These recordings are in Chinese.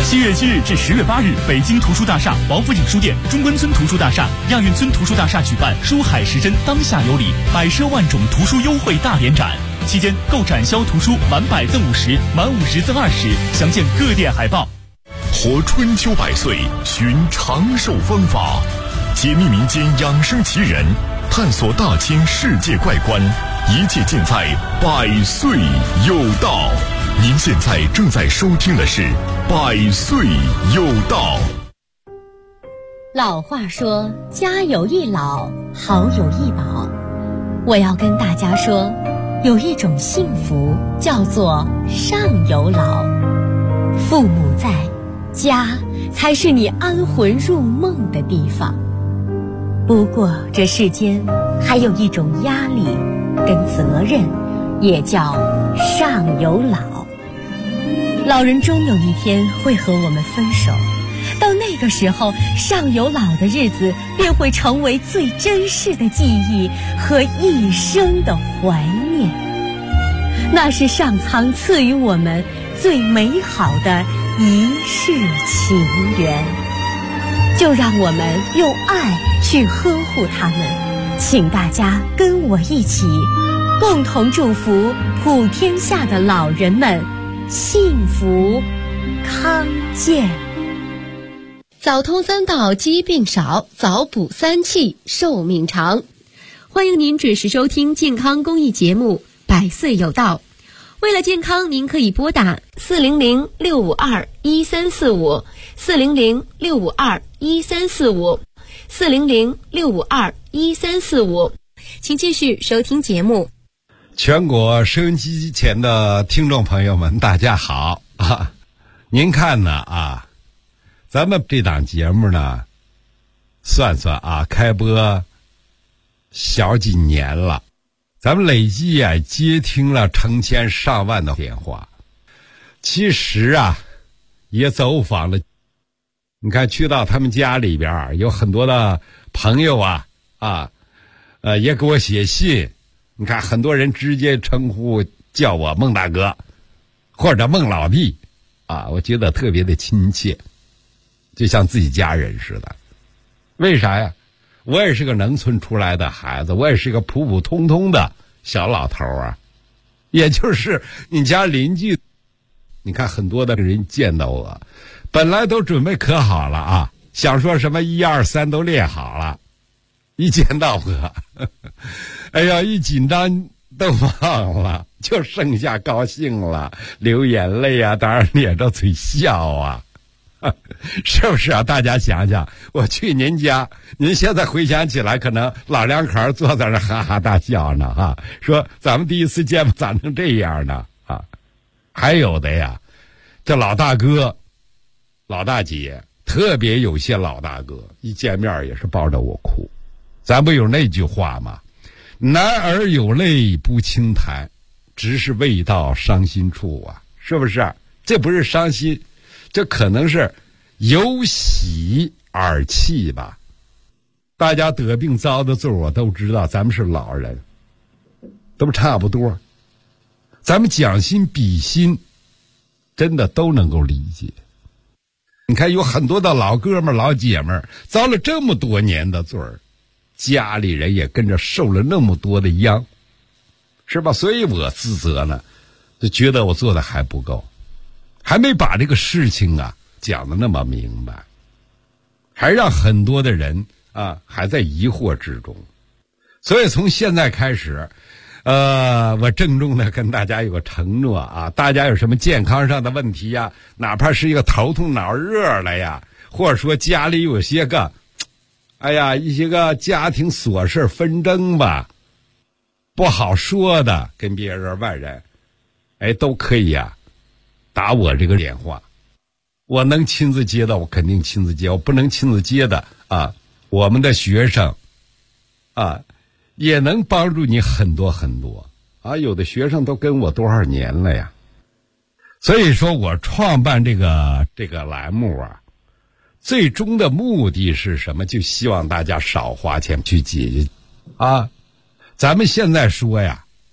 7月7日至10月8日，北京图书大厦、王府井书店、中关村图书大厦、亚运村图书大厦举办书海时针当下有礼，百奢万种图书优惠大联展。期间购展销图书满100赠50，满50赠20，详见各店海报。 活春秋百岁，寻长寿方法，解密民间养生奇人，探索大千世界怪观，一切尽在百岁有道。您现在正在收听的是百岁有道。 老话说，家有一老，好有一宝。我要跟大家说，有一种幸福叫做上有老。父母在，家才是你安魂入梦的地方。不过这世间还有一种压力跟责任，也叫上有老。老人终有一天会和我们分手，到那个时候，上有老的日子便会成为最珍视的记忆和一生的怀念。那是上苍赐予我们最美好的一世情缘，就让我们用爱去呵护他们。请大家跟我一起，共同祝福普天下的老人们幸福康健。 早通3道，疾病少；早补3气，寿命长。欢迎您准时收听健康公益节目《百岁有道》。为了健康，您可以拨打400-652-1345、400-652-1345、400-652-1345。请继续收听节目。 全国收音机前的听众朋友们，大家好啊！您看呢啊？咱们这档节目呢，算算啊，开播小几年了，咱们累计啊接听了成千上万的电话。其实啊，也走访了，你看去到他们家里边，有很多的朋友也给我写信。你看很多人直接称呼叫我孟大哥或者孟老弟啊，我觉得特别的亲切，就像自己家人似的。为啥呀？我也是个农村出来的孩子，我也是个普普通通的小老头啊，也就是你家邻居。你看很多的人见到我，本来都准备可好了啊，想说什么1、2、3都练好了，一见到我哎呀，一紧张都忘了，就剩下高兴了，流眼泪啊，当然咧着嘴笑啊，是不是啊？大家想想，我去您家，您现在回想起来，可能老两口坐在那哈哈大笑呢哈，说咱们第一次见咋能这样呢啊？还有的呀，这老大哥、老大姐，特别有些老大哥一见面也是抱着我哭。咱不有那句话吗？男儿有泪不轻弹，只是未到伤心处啊，是不是？这不是伤心，这可能是有喜而泣吧。大家得病遭的罪我都知道，咱们是老人，都差不多。咱们将心比心，真的都能够理解。你看有很多的老哥们老姐们遭了这么多年的罪儿，家里人也跟着受了那么多的殃，是吧？所以我自责呢，就觉得我做的还不够，还没把这个事情啊讲得那么明白，还让很多的人啊还在疑惑之中。所以从现在开始，我郑重的跟大家有个承诺啊，大家有什么健康上的问题呀，哪怕是一个头痛脑热了呀，或者说家里有些个一些个家庭琐事纷争吧，不好说的，跟别人外人都可以打我这个电话。我能亲自接的我肯定亲自接，我不能亲自接的我们的学生也能帮助你很多很多有的学生都跟我多少年了呀。所以说我创办这个栏目最终的目的是什么？就希望大家少花钱去解决咱们现在说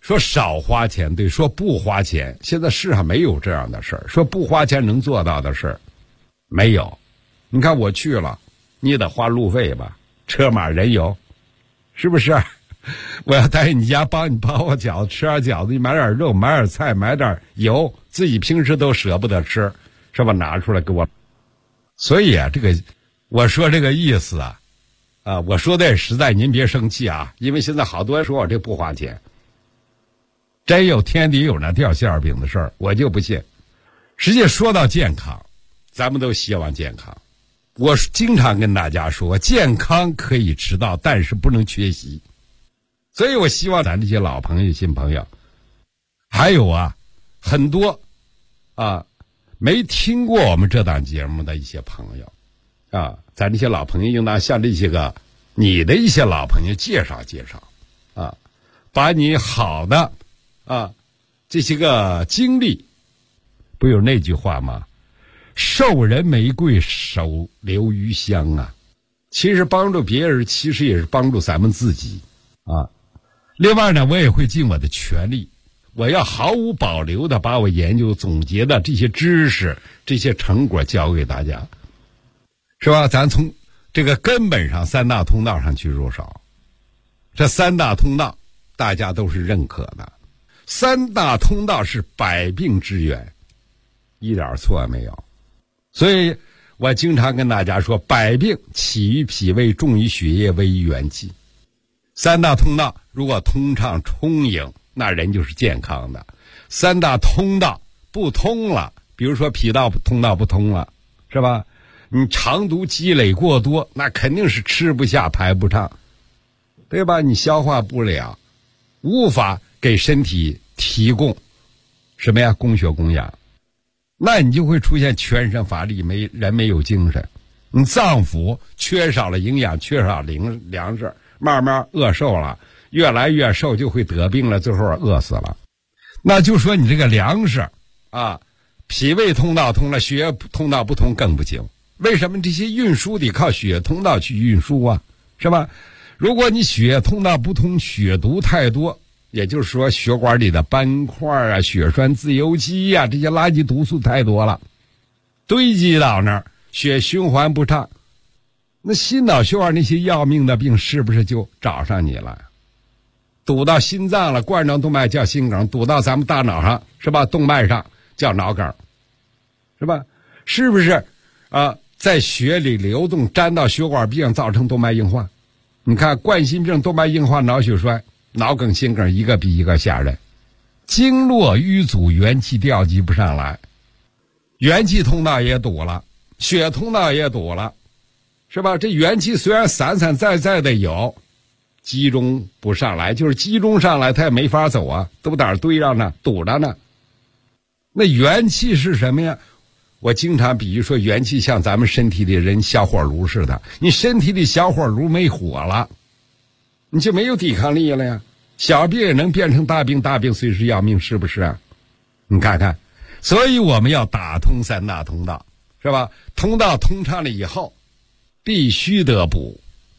说少花钱，对，说不花钱，现在世上没有这样的事儿。说不花钱能做到的事儿，没有。你看我去了，你得花路费吧，车马人油，是不是？我要在你家帮你包个饺子，吃点饺子，你买点肉，买点菜，买点油，自己平时都舍不得吃，是吧？拿出来给我。所以啊，这个我说这个意思啊，我说的也实在，您别生气啊，因为现在好多人说我这不花钱，真有天底有那掉馅饼的事儿，我就不信。实际说到健康，咱们都希望健康。我经常跟大家说，健康可以迟到，但是不能缺席。所以我希望咱这些老朋友、新朋友，还有啊，很多没听过我们这档节目的一些朋友咱这些老朋友应当向这些个你的一些老朋友介绍介绍把你好的这些个经历，不有那句话吗？授人玫瑰，手留余香啊。其实帮助别人，其实也是帮助咱们自己另外呢，我也会尽我的全力，我要毫无保留的把我研究总结的这些知识、这些成果教给大家，是吧？咱从这个根本上三大通道上去入手。这三大通道大家都是认可的，三大通道是百病之源，一点错也没有。所以我经常跟大家说，百病起于脾胃，重于血液，危于元气。三大通道如果通畅充盈，那人就是健康的。三大通道不通了，比如说脾道通道不通了，是吧？你肠毒积累过多，那肯定是吃不下排不上，对吧？你消化不了，无法给身体提供什么呀？供血供氧，那你就会出现全身乏力，人没有精神，你脏腑缺少了营养，缺少粮食，慢慢饿瘦了，越来越瘦，就会得病了，最后饿死了。那就说你这个粮食脾胃通道通了，血液通道不通更不行。为什么？这些运输得靠血液通道去运输啊，是吧？如果你血液通道不通，血毒太多，也就是说血管里的斑块血栓自由基这些垃圾毒素太多了，堆积到那儿，血循环不畅，那心脑血管那些要命的病是不是就找上你了？堵到心脏了，冠状动脉叫心梗，堵到咱们大脑上，是吧？动脉上叫脑梗，是吧？是不是在血里流动沾到血管壁上，造成动脉硬化？你看冠心病、动脉硬化、脑血栓、脑梗、心梗，一个比一个吓人。经络淤阻，元气调集不上来，元气通道也堵了，血通道也堵了，是吧？这元气虽然散散在在的有，集中不上来，就是集中上来它也没法走啊，都在那堆上呢，堵着呢。那元气是什么呀？我经常比喻说，元气像咱们身体里人小火炉似的，你身体里小火炉没火了，你就没有抵抗力了呀。小病也能变成大病，大病随时要命，是不是啊？你看看，所以我们要打通三大通道，是吧？通道通畅了以后，必须得补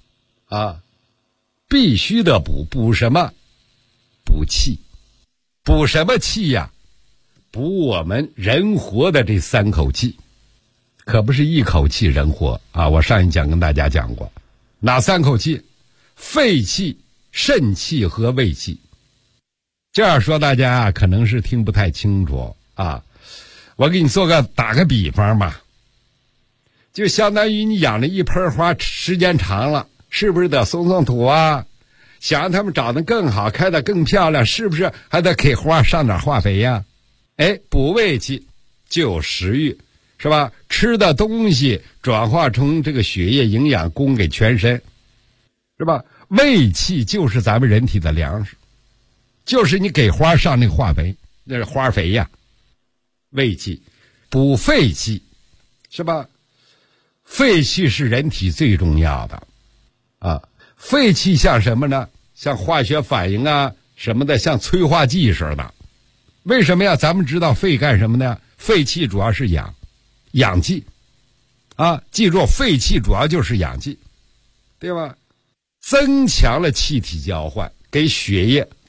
必须得补什么？补气。补什么气呀？补我们人活的这三口气，可不是一口气人活我上一讲跟大家讲过，哪三口气？肺气、肾气和胃气。这样说大家可能是听不太清楚我给你打个比方吧，就相当于你养了一盆花，时间长了，是不是得松松土想让它们长得更好，开得更漂亮，是不是还得给花上点化肥呀？补胃气就有食欲，是吧？吃的东西转化成这个血液营养供给全身，是吧？胃气就是咱们人体的粮食，就是你给花上那个化肥，那是花肥呀。胃气补肺气，是吧？肺气是人体最重要的肺气像什么呢？像化学反应什么的，像催化剂似的。为什么呀？咱们知道肺干什么呢？肺气主要是氧气记住，肺气主要就是氧气，对吧？增强了气体交换，给血液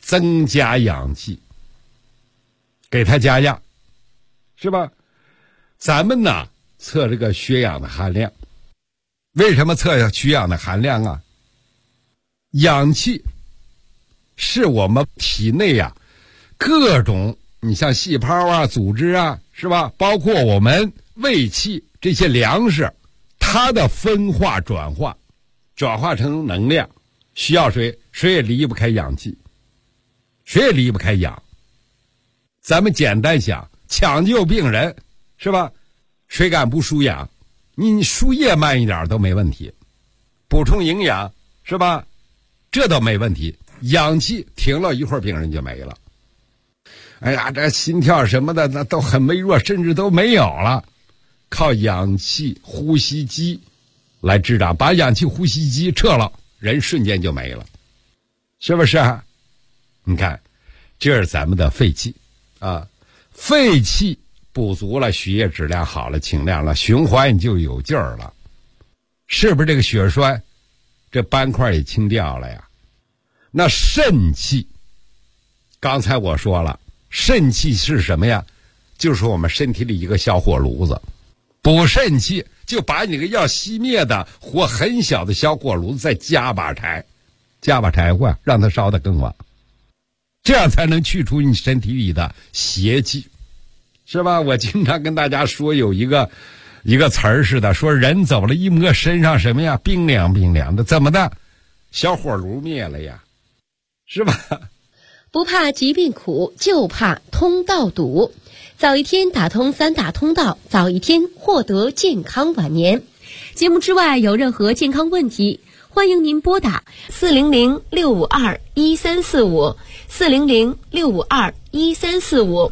增加氧气，给它加氧，是吧？咱们呢测这个血氧的含量，为什么测血氧的含量啊？氧气是我们体内啊各种，你像细胞啊、组织啊，是吧？包括我们胃气这些粮食，它的分化转化成能量，需要水，水也离不开氧气，水也离不开氧。咱们简单想，抢救病人，是吧？谁敢不输氧？你输液慢一点都没问题，补充营养，是吧？这都没问题。氧气停了一会儿，病人就没了。哎呀，这心跳什么的那都很微弱，甚至都没有了。靠氧气呼吸机来治疗，把氧气呼吸机撤了，人瞬间就没了，是不是啊？你看，这是咱们的肺气啊，肺气补足了，血液质量好了，清亮了，循环就有劲儿了，是不是？这个血栓，这斑块也清掉了呀。那肾气，刚才我说了，肾气是什么呀？就是我们身体里一个小火炉子，补肾气就把你个要熄灭的火很小的小火炉子再加把柴火，让它烧得更旺，这样才能去除你身体里的邪气，是吧？我经常跟大家说有一个词儿似的，说人走了一摸身上什么呀，冰凉冰凉的，怎么的？小火炉灭了呀，是吧？ 不怕疾病苦，就怕通道堵。早一天打通3大通道，早一天获得健康晚年。节目之外有任何健康问题，欢迎您拨打400-652-1345 400-652-1345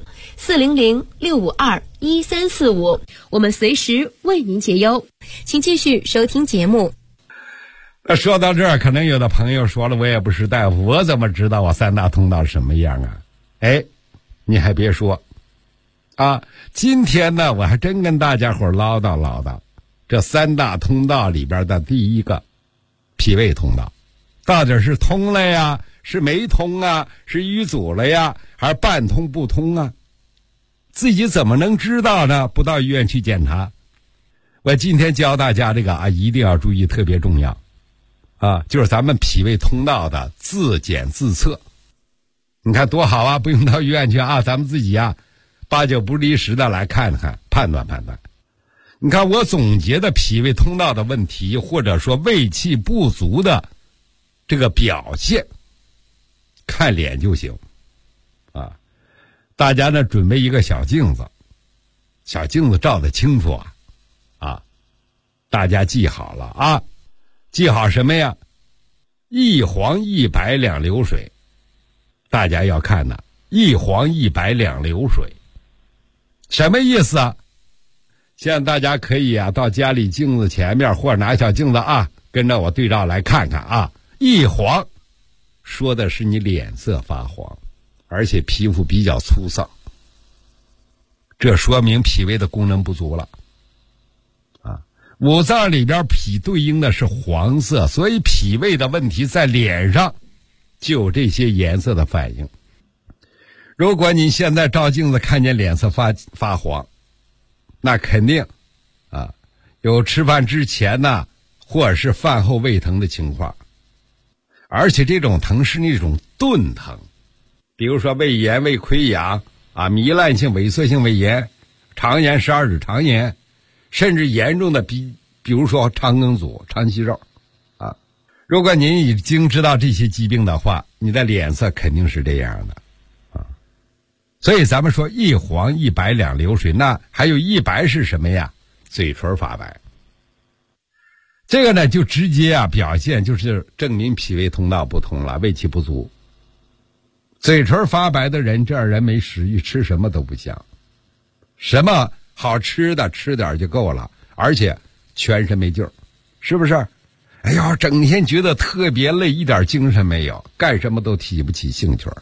400-652-1345，我们随时为您解忧。请继续收听节目。 说到这儿，可能有的朋友说了，我也不是大夫，我怎么知道我3大通道什么样啊？哎，你还别说啊，今天呢我还真跟大家伙唠叨这3大通道里边的第一个脾胃通道，到底是通了呀，是没通啊，是淤阻了呀，还是半通不通啊？自己怎么能知道呢？不到医院去检查。我今天教大家这个啊，一定要注意，特别重要啊，就是咱们脾胃通道的自检自测。你看多好啊，不用到医院去啊，咱们自己啊8九不离10的来看看，判断。你看我总结的脾胃通道的问题，或者说胃气不足的这个表现，看脸就行啊。大家呢准备一个小镜子照得清楚啊，大家记好了啊，记好什么呀？一黄一白两流水，大家要看呢，一黄一白两流水，什么意思啊？现在大家可以啊到家里镜子前面，或者拿小镜子啊，跟着我对照来看看啊。一黄说的是你脸色发黄，而且皮肤比较粗糙，这说明脾胃的功能不足了啊。五脏里边脾对应的是黄色，所以脾胃的问题在脸上就有这些颜色的反应。如果你现在照镜子看见脸色发黄，那肯定啊有吃饭之前呢，或者是饭后胃疼的情况，而且这种疼是那种钝疼，比如说胃炎、胃溃疡啊、糜烂性萎缩性胃炎、肠炎、12指肠炎，甚至严重的比如说肠梗阻、肠息肉啊。如果您已经知道这些疾病的话，你的脸色肯定是这样的啊。所以咱们说一黄一白两流水，那还有一白是什么呀？嘴唇发白。这个呢就直接啊表现就是证明脾胃通道不通了，胃气不足。嘴唇发白的人，这样人没食欲，吃什么都不香，什么好吃的吃点就够了，而且全身没劲儿，是不是？哎呀，整天觉得特别累，一点精神没有，干什么都提不起兴趣。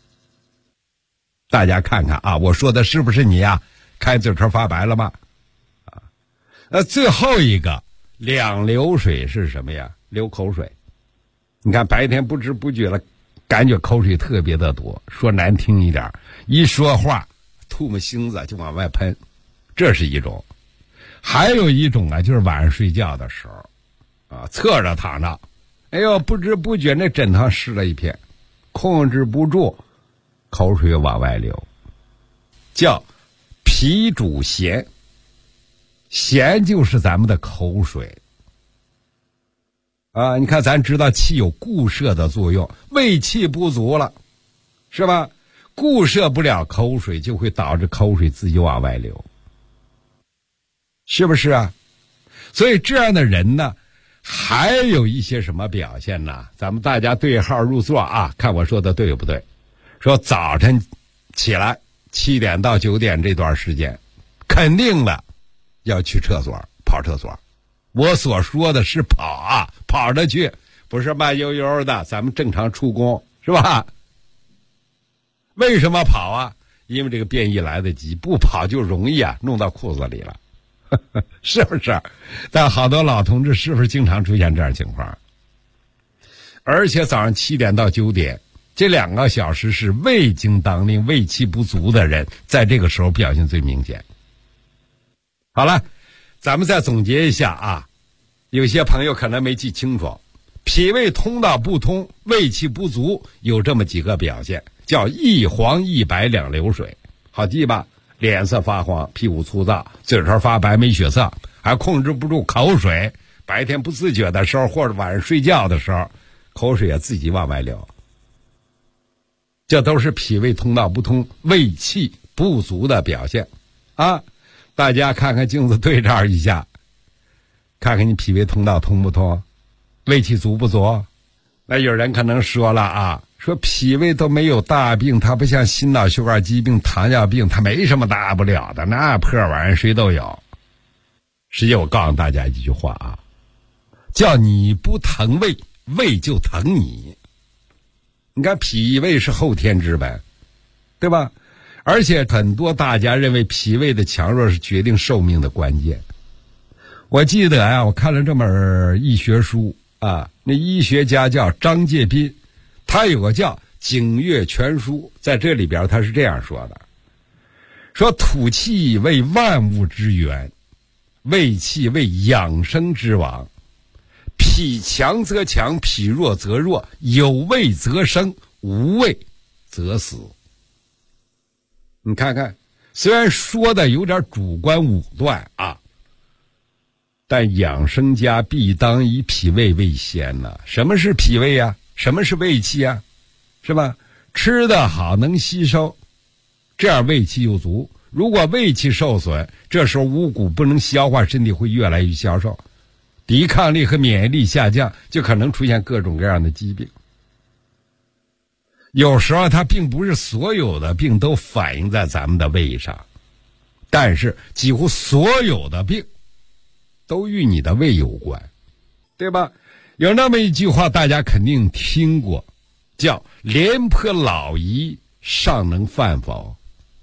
大家看看啊，我说的是不是你呀？看嘴唇发白了吗？啊，最后一个两流水是什么呀？流口水。你看白天不知不觉了感觉口水特别的多，说难听一点，一说话吐沫星子就往外喷，这是一种。还有一种啊，就是晚上睡觉的时候啊，侧着躺着，哎呦，不知不觉那枕头湿了一片，控制不住口水往外流，叫脾主涎，涎就是咱们的口水啊。你看咱知道气有固摄的作用，胃气不足了是吧，固摄不了口水，就会导致口水自己往外流，是不是啊？所以这样的人呢，还有一些什么表现呢？咱们大家对号入座啊，看我说的对不对。说早晨起来7点到9点这段时间，肯定的要去厕所跑厕所。我所说的是跑啊，跑着去，不是慢悠悠的咱们正常出工，是吧？为什么跑啊？因为这个便意来得及，不跑就容易啊弄到裤子里了，是不是？但好多老同志是不是经常出现这样情况？而且早上7点到9点这2个小时是胃经当令、胃气不足的人，在这个时候表现最明显。好了，咱们再总结一下啊，有些朋友可能没记清楚，脾胃通道不通、胃气不足有这么几个表现，叫一黄一白两流水，好记吧？脸色发黄，屁股粗糙，嘴唇发白没血色，还控制不住口水，白天不自觉的时候或者晚上睡觉的时候，口水也自己往外流，这都是脾胃通道不通、胃气不足的表现啊！大家看看镜子对照一下，看看你脾胃通道通不通，胃气足不足。那有人可能说了啊，说脾胃都没有大病，它不像心脑血管疾病、糖尿病，它没什么大不了的，那破玩意儿谁都有。实际我告诉大家一句话啊，叫你不疼胃，胃就疼你。你看脾胃是后天之本，对吧？而且很多大家认为脾胃的强弱是决定寿命的关键。我记得啊，我看了这本医学书啊，那医学家叫张介宾，他有个叫《景岳全书》，在这里边他是这样说的，说土气为万物之源，胃气为养生之王，脾强则强，脾弱则弱，有胃则生，无胃则死。你看看，虽然说的有点主观武断啊，但养生家必当以脾胃为先呢。什么是脾胃啊？什么是胃气啊？是吧？吃得好能吸收，这样胃气又足。如果胃气受损，这时候五谷不能消化，身体会越来越消瘦，抵抗力和免疫力下降，就可能出现各种各样的疾病。有时候它并不是所有的病都反映在咱们的胃上，但是几乎所有的病都与你的胃有关，对吧？有那么一句话大家肯定听过，叫廉颇老矣，尚能饭否？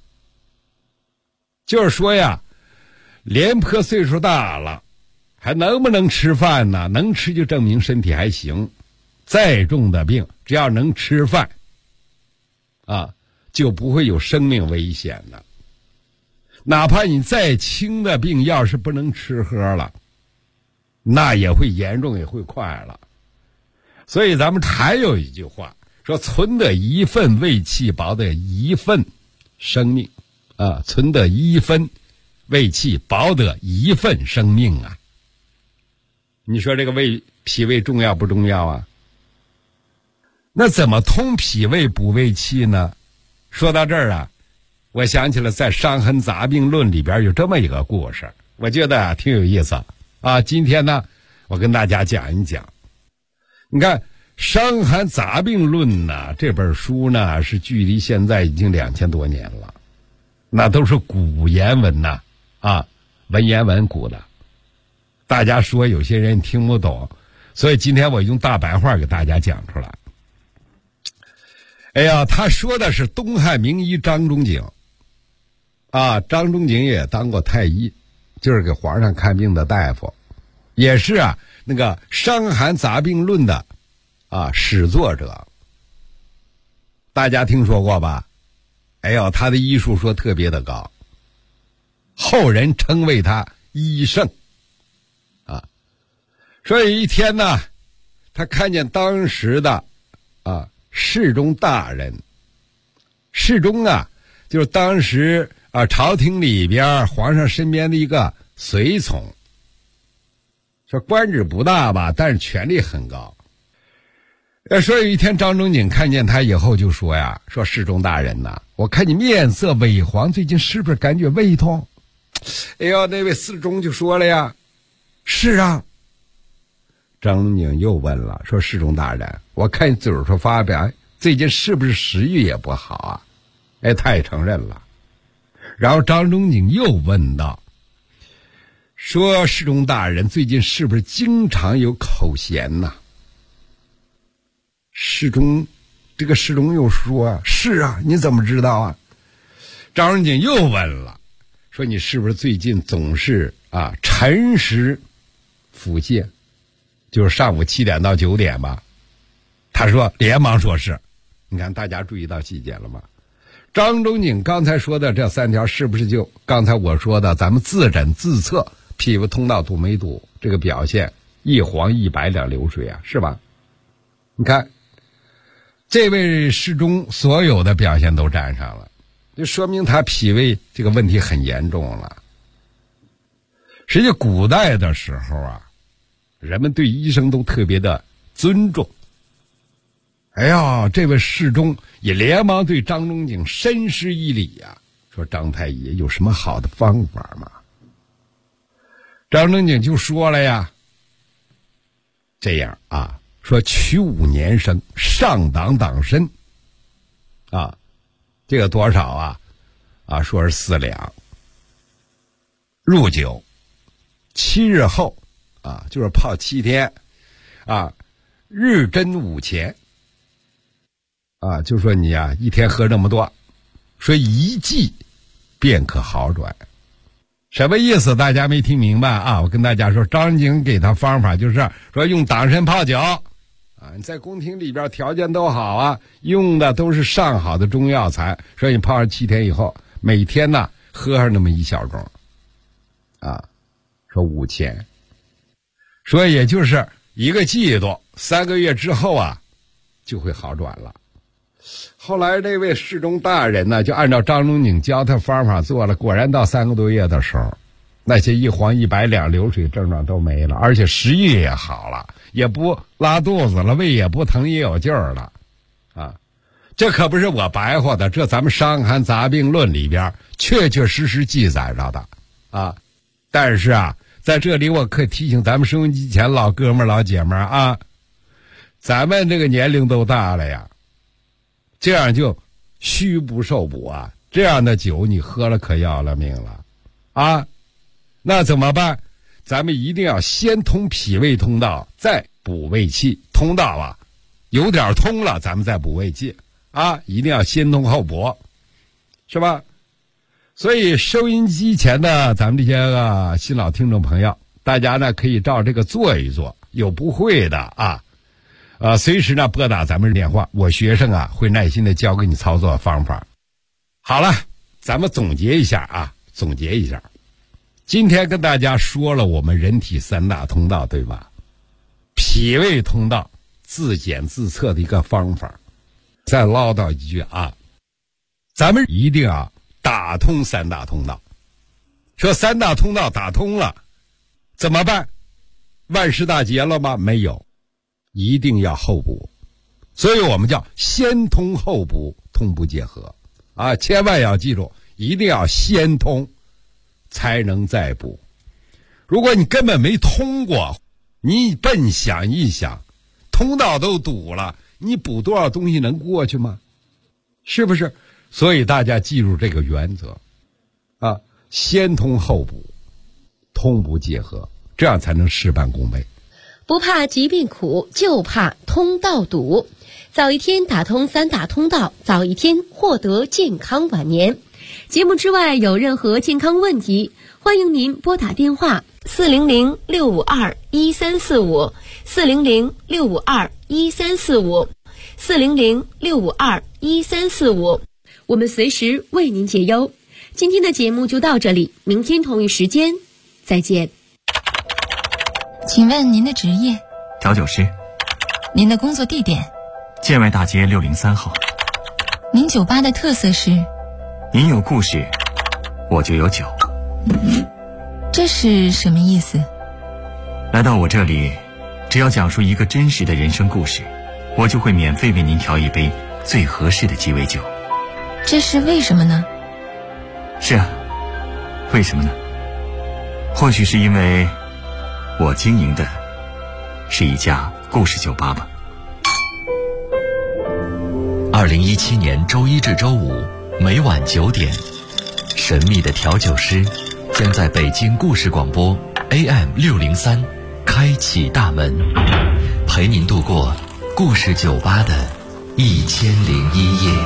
就是说呀，廉颇岁数大了，还能不能吃饭呢？能吃就证明身体还行，再重的病只要能吃饭啊，就不会有生命危险的。哪怕你再轻的病，要是不能吃喝了，那也会严重，也会快了。所以咱们还有一句话说，存得一份胃气，保得一份生命啊！存得一分胃气，保得一份生命啊！你说这个脾胃重要不重要啊？那怎么通脾胃补胃气呢？说到这儿啊，我想起了在《伤寒杂病论》里边有这么一个故事，我觉得挺有意思啊。今天呢，我跟大家讲一讲。你看《伤寒杂病论》呢，这本书呢是距离现在已经2000多年了，那都是古言文呐，啊，文言文古的。大家说有些人听不懂，所以今天我用大白话给大家讲出来。哎呀，他说的是东汉名医张仲景啊，张仲景也当过太医，就是给皇上看病的大夫，也是那个《伤寒杂病论》的始作者。 大家听说过吧？哎呦，他的医术说特别的高，后人称为他医圣啊。所以一天呢，他看见当时的侍中大人，侍中啊，就是当时朝廷里边皇上身边的一个随从，说官职不大吧，但是权力很高。所以有一天张仲景看见他以后就说呀，说侍中大人呐，我看你面色萎黄，最近是不是感觉胃痛？哎呦，那位侍中就说了呀，是啊。张仲景又问了，说侍中大人，我看你嘴上发表，最近是不是食欲也不好啊？哎，他也承认了。然后张仲景又问道，说侍中大人最近是不是经常有口涎呐？这个侍中又说，是啊，你怎么知道啊？张仲景又问了，说你是不是最近总是辰时腹泻，就是上午7点到9点吧？他说连忙说是。你看大家注意到细节了吗？张仲景刚才说的这3条是不是就刚才我说的咱们自诊自测脾胃通道堵没堵这个表现，一黄一白两流水啊，是吧？你看这位侍中所有的表现都占上了，就说明他脾胃这个问题很严重了。实际古代的时候啊，人们对医生都特别的尊重。哎呀，这位侍中也连忙对张仲景深施一礼呀，说张太医有什么好的方法吗？张仲景就说了呀，这样说取5年生，上党党参这个多少说是4两，入酒7日后就是泡7天日针5钱就说你一天喝这么多，说1剂便可好转。什么意思？大家没听明白我跟大家说，张仲景给他方法就是说用党参泡酒你在宫廷里边条件都好用的都是上好的中药材，所以你泡上7天以后，每天呢喝上那么1小盅说5钱，所以也就是1个季度3个月之后就会好转了。后来这位侍中大人呢，就按照张仲景教他方法做了，果然到3个多月的时候，那些一黄一白两流水症状都没了，而且食欲也好了，也不拉肚子了，胃也不疼，也有劲儿了这可不是我白话的，这咱们《伤寒杂病论》里边确确实实记载着的但是在这里我可以提醒咱们收音机前老哥们老姐们咱们这个年龄都大了呀，这样就虚不受补这样的酒你喝了可要了命了那怎么办？咱们一定要先通脾胃通道，再补胃气。通道有点通了，咱们再补胃气一定要先通后补，是吧？所以收音机前的咱们这些新老听众朋友，大家呢可以照这个做一做，有不会的随时呢拨打咱们电话，我学生会耐心的教给你操作方法。好了，咱们总结一下今天跟大家说了我们人体3大通道，对吧？脾胃通道自检自测的一个方法。再唠叨一句咱们一定要打通3大通道。说3大通道打通了怎么办？万事大吉了吗？没有，一定要后补。所以我们叫先通后补，通不结合千万要记住，一定要先通才能再补。如果你根本没通过，你笨想一想，通道都堵了，你补多少东西能过去吗？是不是？所以大家记住这个原则先通后补，通不结合，这样才能事半功倍。 不怕疾病苦，就怕通道堵。早一天打通3大通道，早一天获得健康晚年。节目之外有任何健康问题，欢迎您拨打电话400-652-1345 400-652-1345， 400-652-1345，我们随时为您解忧。今天的节目就到这里，明天同一时间再见。 请问您的职业？ 调酒师。 您的工作地点？ 建外大街603号。 您酒吧的特色是？ 您有故事，我就有酒。 这是什么意思？ 来到我这里，只要讲述一个真实的人生故事，我就会免费为您调一杯最合适的鸡尾酒。 这是为什么呢？ 是啊，为什么呢？或许是因为我经营的是一家故事酒吧吧。 2017年周一至周五每晚9点，神秘的调酒师将在北京故事广播 AM603开启大门，陪您度过故事酒吧的1001夜。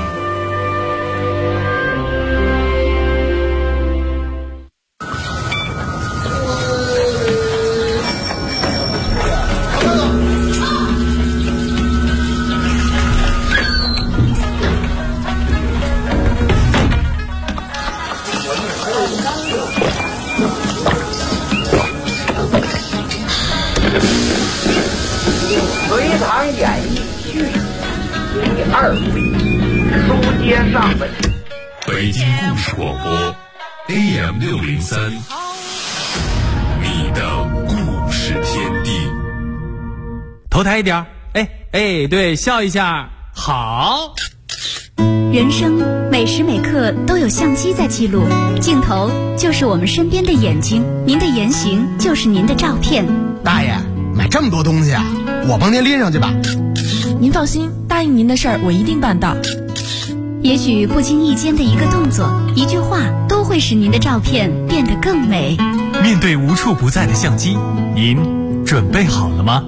隋唐演义续第2回，书接上文。 北京故事广播 AM603，你的故事天地。 头抬一点，对，笑一下，好。 人生每时每刻都有相机在记录，镜头就是我们身边的眼睛，您的言行就是您的照片。 大爷，买这么多东西啊，我帮您拎上去吧。 您放心，答应您的事儿我一定办到。 也许不经意间的一个动作、一句话，都会使您的照片变得更美。 面对无处不在的相机，您准备好了吗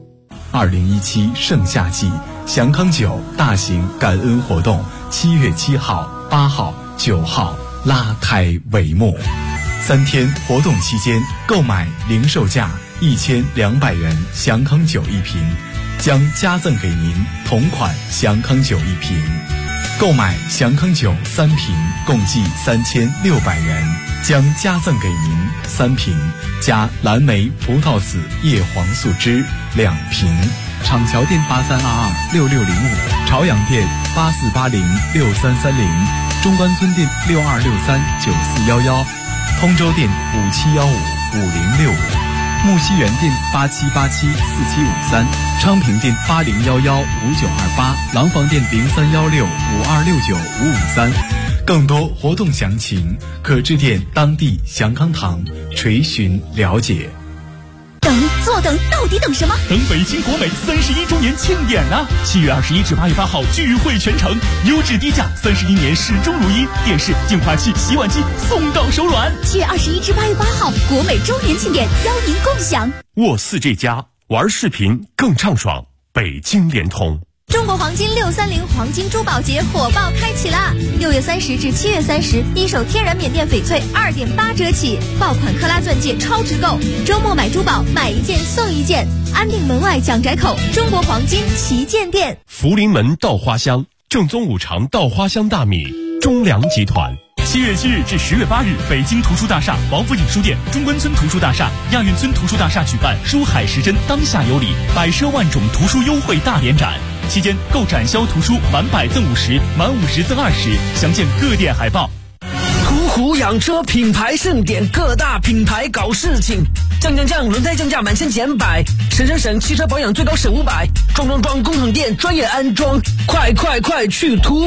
？2017盛夏季祥康酒大型感恩活动7月7号、8号、9号拉开帷幕。3天活动期间，购买零售价1200元祥康酒1瓶，将加赠给您同款祥康酒1瓶。购买祥康酒3瓶，共计3600元，将加赠给您3瓶加蓝莓葡萄籽叶黄素汁2瓶。厂桥店83226605，朝阳店84806330，中关村店62639411，通州店57155065，木樨园店87874753，昌平店80115928，廊坊店031652695553。更多活动详情可致电当地祥康堂垂询了解。 坐等，到底等什么？ 等北京国美31周年庆典啊！7月21至8月8号聚会全城，优质低价，31年始终如一，电视、净化器、洗碗机送到手软。 7月21至8月8号，国美周年庆典，邀您共享。 沃4这家玩视频更畅爽，北京联通。 中国黄金630黄金珠宝节火爆开启啦！6月30至7月30，一手天然缅甸翡翠2.8折起，爆款克拉钻戒超值购，周末买珠宝买1件送1件，安定门外蒋宅口中国黄金旗舰店。 福临门稻花香，正宗5常稻花香大米，中粮集团。7月7日至10月8日，北京图书大厦、王府井书店、中关村图书大厦、亚运村图书大厦举办书海时针当下有礼，百奢万种图书优惠大联展。期间购展销图书满100赠50，满50赠20，详见各店海报。 途虎养车品牌盛典，各大品牌搞事情，降，轮胎降价满1000减100，省，汽车保养最高省500，装工厂店专业安装，快去途